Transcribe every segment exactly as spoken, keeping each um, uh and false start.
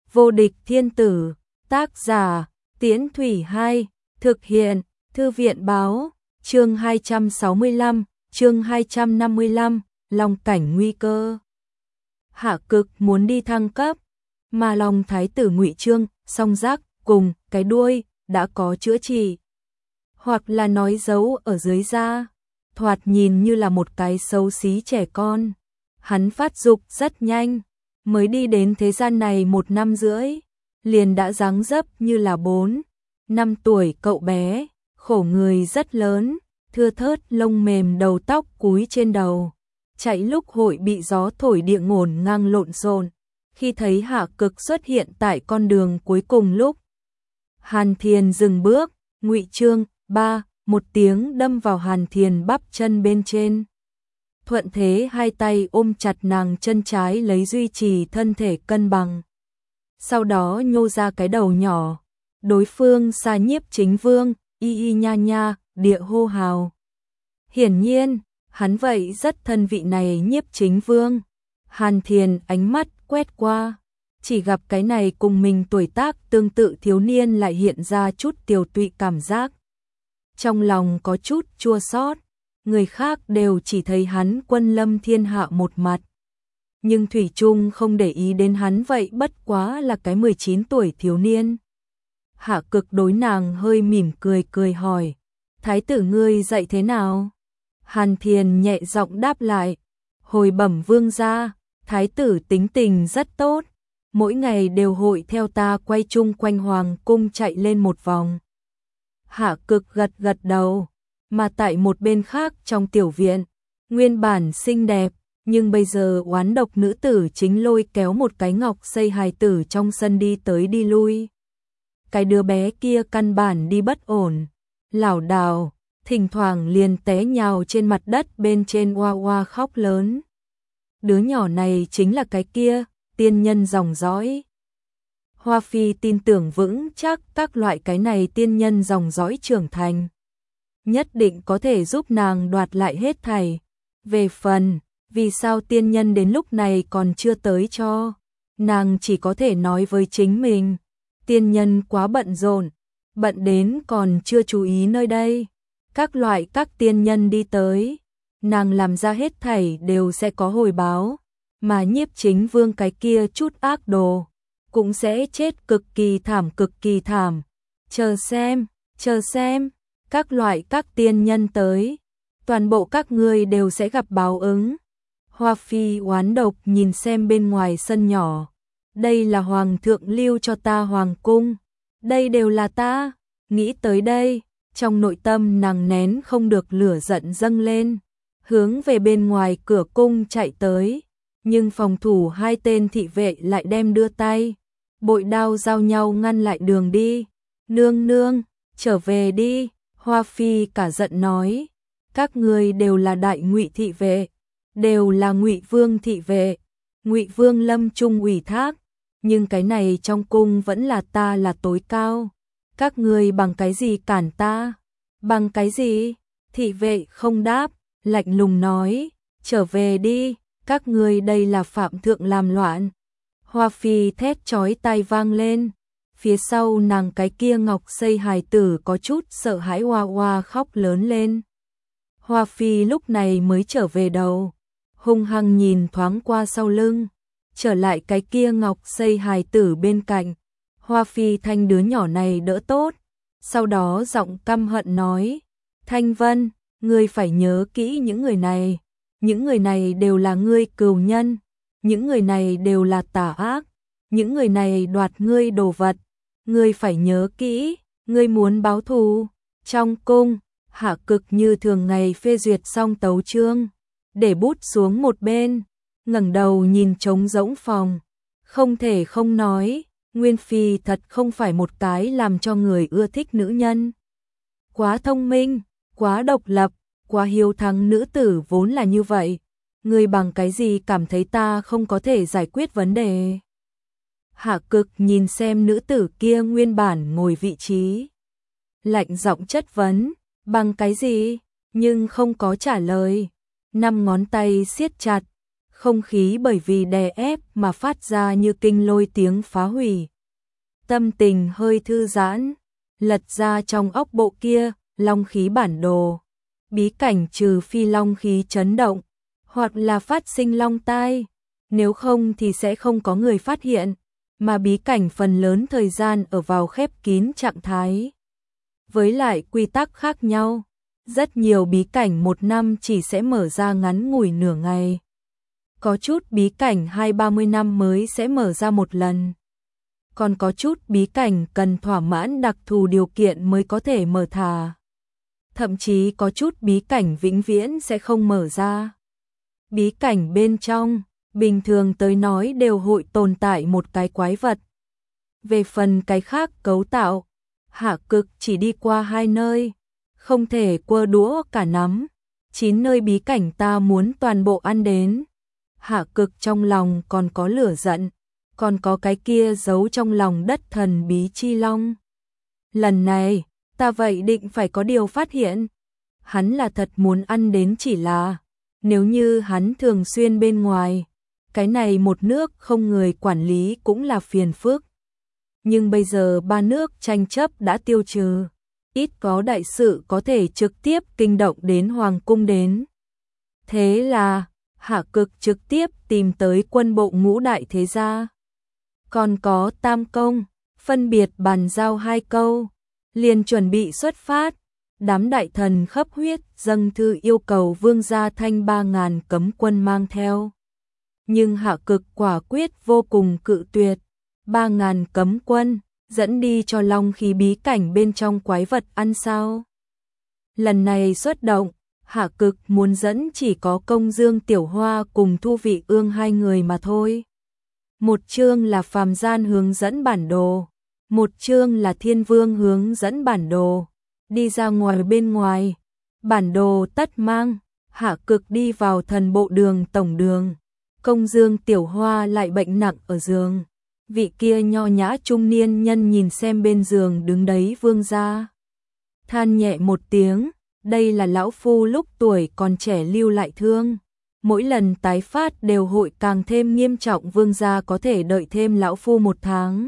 Vô địch thiên tử, tác giả, Tiễn Thủy Hai, thực hiện, Thư viện báo, chương hai trăm sáu mươi lăm, chương hai trăm năm mươi lăm, Long cảnh nguy cơ. Hạ Cực muốn đi thăng cấp, mà Long thái tử Ngụy Trương, song giác cùng cái đuôi đã có chữa trị, hoặc là nói giấu ở dưới da, thoạt nhìn như là một cái xấu xí trẻ con. Hắn phát dục rất nhanh, mới đi đến thế gian này một năm rưỡi, liền đã dáng dấp như là bốn, năm tuổi cậu bé, khổ người rất lớn, thưa thớt lông mềm đầu tóc cúi trên đầu, chạy lúc hội bị gió thổi địa ngổn ngang lộn xộn. Khi thấy Hạ Cực xuất hiện tại con đường cuối cùng lúc Hàn Thiền dừng bước, Ngụy Trương, ba, một tiếng đâm vào Hàn Thiền bắp chân bên trên. Thuận thế hai tay ôm chặt nàng chân trái lấy duy trì thân thể cân bằng. Sau đó nhô ra cái đầu nhỏ, đối phương Sa Nhiếp Chính Vương, y y nha nha, địa hô hào. Hiển nhiên, hắn vậy rất thân vị này Nhiếp Chính Vương. Hàn Thiền ánh mắt quét qua, chỉ gặp cái này cùng mình tuổi tác tương tự thiếu niên lại hiện ra chút tiều tụy cảm giác. Trong lòng có chút chua xót, người khác đều chỉ thấy hắn quân lâm thiên hạ một mặt. Nhưng thủy chung không để ý đến hắn vậy bất quá là cái mười chín tuổi thiếu niên. Hạ Cực đối nàng hơi mỉm cười cười hỏi, thái tử ngươi dạy thế nào? Hàn Thiền nhẹ giọng đáp lại, hồi bẩm vương gia, thái tử tính tình rất tốt, mỗi ngày đều hội theo ta quay chung quanh hoàng cung chạy lên một vòng. Hạ Cực gật gật đầu, mà tại một bên khác trong tiểu viện, nguyên bản xinh đẹp, nhưng bây giờ oán độc nữ tử chính lôi kéo một cái ngọc xây hài tử trong sân đi tới đi lui. Cái đứa bé kia căn bản đi bất ổn, lảo đảo, thỉnh thoảng liền té nhào trên mặt đất bên trên oa oa khóc lớn. Đứa nhỏ này chính là cái kia, tiên nhân dòng dõi. Hoa Phi tin tưởng vững chắc các loại cái này tiên nhân dòng dõi trưởng thành, nhất định có thể giúp nàng đoạt lại hết thảy. Về phần, vì sao tiên nhân đến lúc này còn chưa tới cho, nàng chỉ có thể nói với chính mình, tiên nhân quá bận rộn, bận đến còn chưa chú ý nơi đây. Các loại các tiên nhân đi tới, nàng làm ra hết thảy đều sẽ có hồi báo, mà Nhiếp Chính Vương cái kia chút ác đồ cũng sẽ chết cực kỳ thảm cực kỳ thảm. Chờ xem, chờ xem, các loại các tiên nhân tới, toàn bộ các ngươi đều sẽ gặp báo ứng. Hoa Phi oán độc nhìn xem bên ngoài sân nhỏ, đây là hoàng thượng lưu cho ta hoàng cung, đây đều là ta. Nghĩ tới đây, trong nội tâm nàng nén không được lửa giận dâng lên, hướng về bên ngoài cửa cung chạy tới, nhưng phòng thủ hai tên thị vệ lại đem đưa tay, bội đao giao nhau ngăn lại đường đi. Nương nương, trở về đi. Hoa Phi cả giận nói, các ngươi đều là đại Ngụy thị vệ, đều là Ngụy Vương thị vệ, Ngụy Vương lâm trung ủy thác, nhưng cái này trong cung vẫn là ta là tối cao, các ngươi bằng cái gì cản ta? Bằng cái gì? Thị vệ không đáp, lạnh lùng nói, trở về đi, các ngươi đây là phạm thượng làm loạn. Hoa Phi thét chói tai vang lên, phía sau nàng cái kia ngọc xây hài tử có chút sợ hãi oa oa khóc lớn lên. Hoa Phi lúc này mới trở về đầu, hung hăng nhìn thoáng qua sau lưng, trở lại cái kia ngọc xây hài tử bên cạnh. Hoa Phi thanh đứa nhỏ này đỡ tốt, sau đó giọng căm hận nói, Thanh Vân, ngươi phải nhớ kỹ những người này, những người này đều là ngươi cừu nhân, những người này đều là tà ác, những người này đoạt ngươi đồ vật, ngươi phải nhớ kỹ, ngươi muốn báo thù. Trong cung, Hạ Cực như thường ngày phê duyệt xong tấu chương, để bút xuống một bên, ngẩng đầu nhìn trống rỗng phòng, không thể không nói, Nguyên Phi thật không phải một cái làm cho người ưa thích nữ nhân. Quá thông minh, quá độc lập, quá hiếu thắng nữ tử vốn là như vậy. Ngươi bằng cái gì cảm thấy ta không có thể giải quyết vấn đề? Hạ Cực nhìn xem nữ tử kia nguyên bản ngồi vị trí, lạnh giọng chất vấn, bằng cái gì? Nhưng không có trả lời. Năm ngón tay siết chặt, không khí bởi vì đè ép mà phát ra như kinh lôi tiếng phá hủy. Tâm tình hơi thư giãn, lật ra trong óc bộ kia, long khí bản đồ. Bí cảnh trừ phi long khí chấn động, hoặc là phát sinh long tai, nếu không thì sẽ không có người phát hiện, mà bí cảnh phần lớn thời gian ở vào khép kín trạng thái. Với lại quy tắc khác nhau, rất nhiều bí cảnh một năm chỉ sẽ mở ra ngắn ngủi nửa ngày. Có chút bí cảnh hai ba mươi năm mới sẽ mở ra một lần. Còn có chút bí cảnh cần thỏa mãn đặc thù điều kiện mới có thể mở thả. Thậm chí có chút bí cảnh vĩnh viễn sẽ không mở ra. Bí cảnh bên trong, bình thường tới nói đều hội tồn tại một cái quái vật. Về phần cái khác cấu tạo, Hạ Cực chỉ đi qua hai nơi, không thể quơ đũa cả nắm. Chín nơi bí cảnh ta muốn toàn bộ ăn đến. Hạ Cực trong lòng còn có lửa giận, còn có cái kia giấu trong lòng đất thần bí chi long. Lần này, ta vậy định phải có điều phát hiện. Hắn là thật muốn ăn đến, chỉ là nếu như hắn thường xuyên bên ngoài, cái này một nước không người quản lý cũng là phiền phức. Nhưng bây giờ ba nước tranh chấp đã tiêu trừ, ít có đại sự có thể trực tiếp kinh động đến hoàng cung đến. Thế là Hạ Cực trực tiếp tìm tới quân bộ ngũ đại thế gia. Còn có Tam Công, phân biệt bàn giao hai câu, liền chuẩn bị xuất phát. Đám đại thần khắp huyết dâng thư yêu cầu vương gia thanh ba ngàn cấm quân mang theo. Nhưng Hạ Cực quả quyết vô cùng cự tuyệt. Ba ngàn cấm quân, dẫn đi cho long khí bí cảnh bên trong quái vật ăn sao? Lần này xuất động, Hạ Cực muốn dẫn chỉ có Công Dương Tiểu Hoa cùng Thu Vị Ương hai người mà thôi. Một chương là phàm gian hướng dẫn bản đồ, một chương là thiên vương hướng dẫn bản đồ. Đi ra ngoài bên ngoài, bản đồ tất mang, Hạ Cực đi vào thần bộ đường tổng đường. Công Dương Tiểu Hoa lại bệnh nặng ở giường. Vị kia nho nhã trung niên nhân nhìn xem bên giường đứng đấy vương gia, than nhẹ một tiếng, đây là lão phu lúc tuổi còn trẻ lưu lại thương. Mỗi lần tái phát đều hội càng thêm nghiêm trọng, vương gia có thể đợi thêm lão phu một tháng.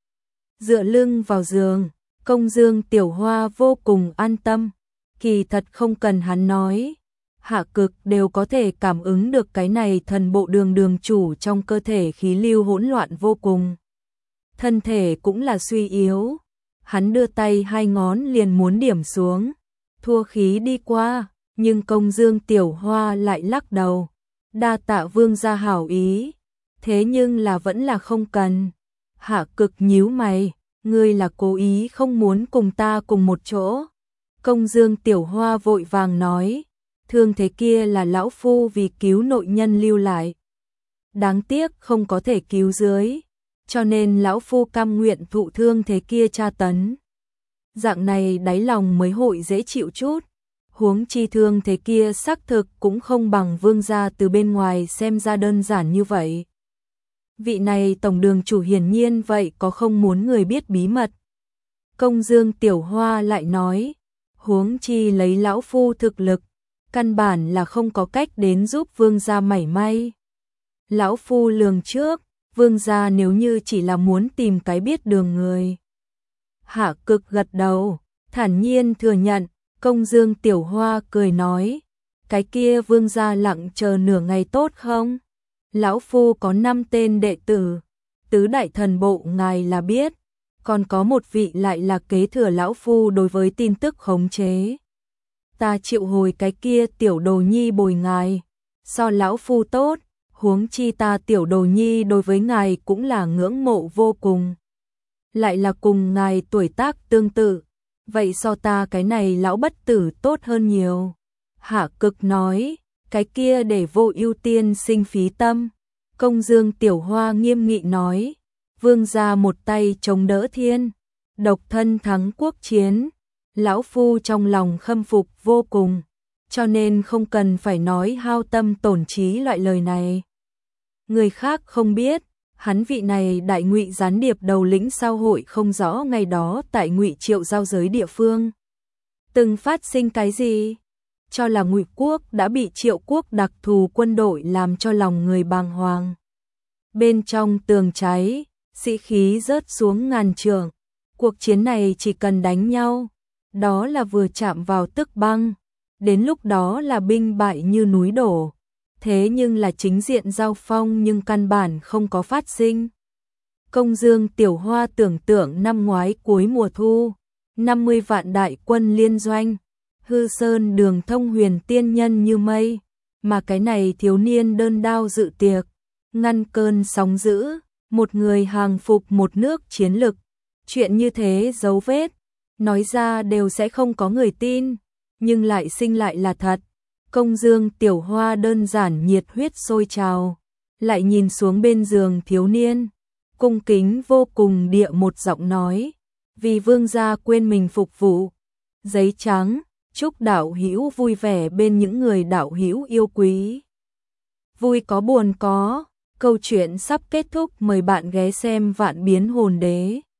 Dựa lưng vào giường, Công Dương Tiểu Hoa vô cùng an tâm, kỳ thật không cần hắn nói. Hạ Cực đều có thể cảm ứng được cái này thần bộ đường đường chủ trong cơ thể khí lưu hỗn loạn vô cùng. Thân thể cũng là suy yếu, hắn đưa tay hai ngón liền muốn điểm xuống, thua khí đi qua, nhưng Công Dương Tiểu Hoa lại lắc đầu. Đa tạ vương gia hảo ý, thế nhưng là vẫn là không cần. Hạ Cực nhíu mày, ngươi là cố ý không muốn cùng ta cùng một chỗ. Công Dương Tiểu Hoa vội vàng nói, thương thế kia là lão phu vì cứu nội nhân lưu lại. Đáng tiếc không có thể cứu dưới, cho nên lão phu cam nguyện thụ thương thế kia tra tấn. Dạng này đáy lòng mới hội dễ chịu chút. Huống chi thương thế kia xác thực cũng không bằng vương gia từ bên ngoài xem ra đơn giản như vậy. Vị này tổng đường chủ hiển nhiên vậy có không muốn người biết bí mật. Công Dương Tiểu Hoa lại nói, huống chi lấy lão phu thực lực, căn bản là không có cách đến giúp vương gia mảy may. Lão phu lường trước, vương gia nếu như chỉ là muốn tìm cái biết đường người. Hạ Cực gật đầu, thản nhiên thừa nhận. Công Dương Tiểu Hoa cười nói, cái kia vương gia lặng chờ nửa ngày tốt không? Lão phu có năm tên đệ tử, tứ đại thần bộ ngài là biết, còn có một vị lại là kế thừa lão phu đối với tin tức khống chế. Ta chịu hồi cái kia tiểu đồ nhi bồi ngài, so lão phu tốt, huống chi ta tiểu đồ nhi đối với ngài cũng là ngưỡng mộ vô cùng. Lại là cùng ngài tuổi tác tương tự. Vậy so ta cái này lão bất tử tốt hơn nhiều. Hạ Cực nói, cái kia để vô ưu tiên sinh phí tâm. Công Dương Tiểu Hoa nghiêm nghị nói, vương gia một tay chống đỡ thiên, độc thân thắng quốc chiến. Lão phu trong lòng khâm phục vô cùng, cho nên không cần phải nói hao tâm tổn trí loại lời này. Người khác không biết, hắn vị này đại ngụy gián điệp đầu lĩnh sao hội không rõ ngày đó tại Ngụy Triệu giao giới địa phương từng phát sinh cái gì. cho là Ngụy quốc đã bị Triệu quốc đặc thù quân đội làm cho lòng người bàng hoàng. Bên trong tường cháy, sĩ khí rớt xuống ngàn trượng. Cuộc chiến này chỉ cần đánh nhau, đó là vừa chạm vào tức băng, đến lúc đó là binh bại như núi đổ. Thế nhưng là chính diện giao phong nhưng căn bản không có phát sinh. Công Dương Tiểu Hoa tưởng tượng năm ngoái cuối mùa thu, năm mươi vạn đại quân liên doanh, hư sơn đường thông huyền tiên nhân như mây, mà cái này thiếu niên đơn đao dự tiệc, ngăn cơn sóng dữ, một người hàng phục một nước chiến lực. Chuyện như thế dấu vết, nói ra đều sẽ không có người tin, nhưng lại sinh lại là thật. Công Dương Tiểu Hoa đơn giản nhiệt huyết sôi trào, lại nhìn xuống bên giường thiếu niên, cung kính vô cùng địa một giọng nói, vì vương gia quên mình phục vụ. Giấy trắng, chúc đạo hữu vui vẻ bên những người đạo hữu yêu quý. Vui có buồn có, câu chuyện sắp kết thúc, mời bạn ghé xem Vạn Biến Hồn Đế.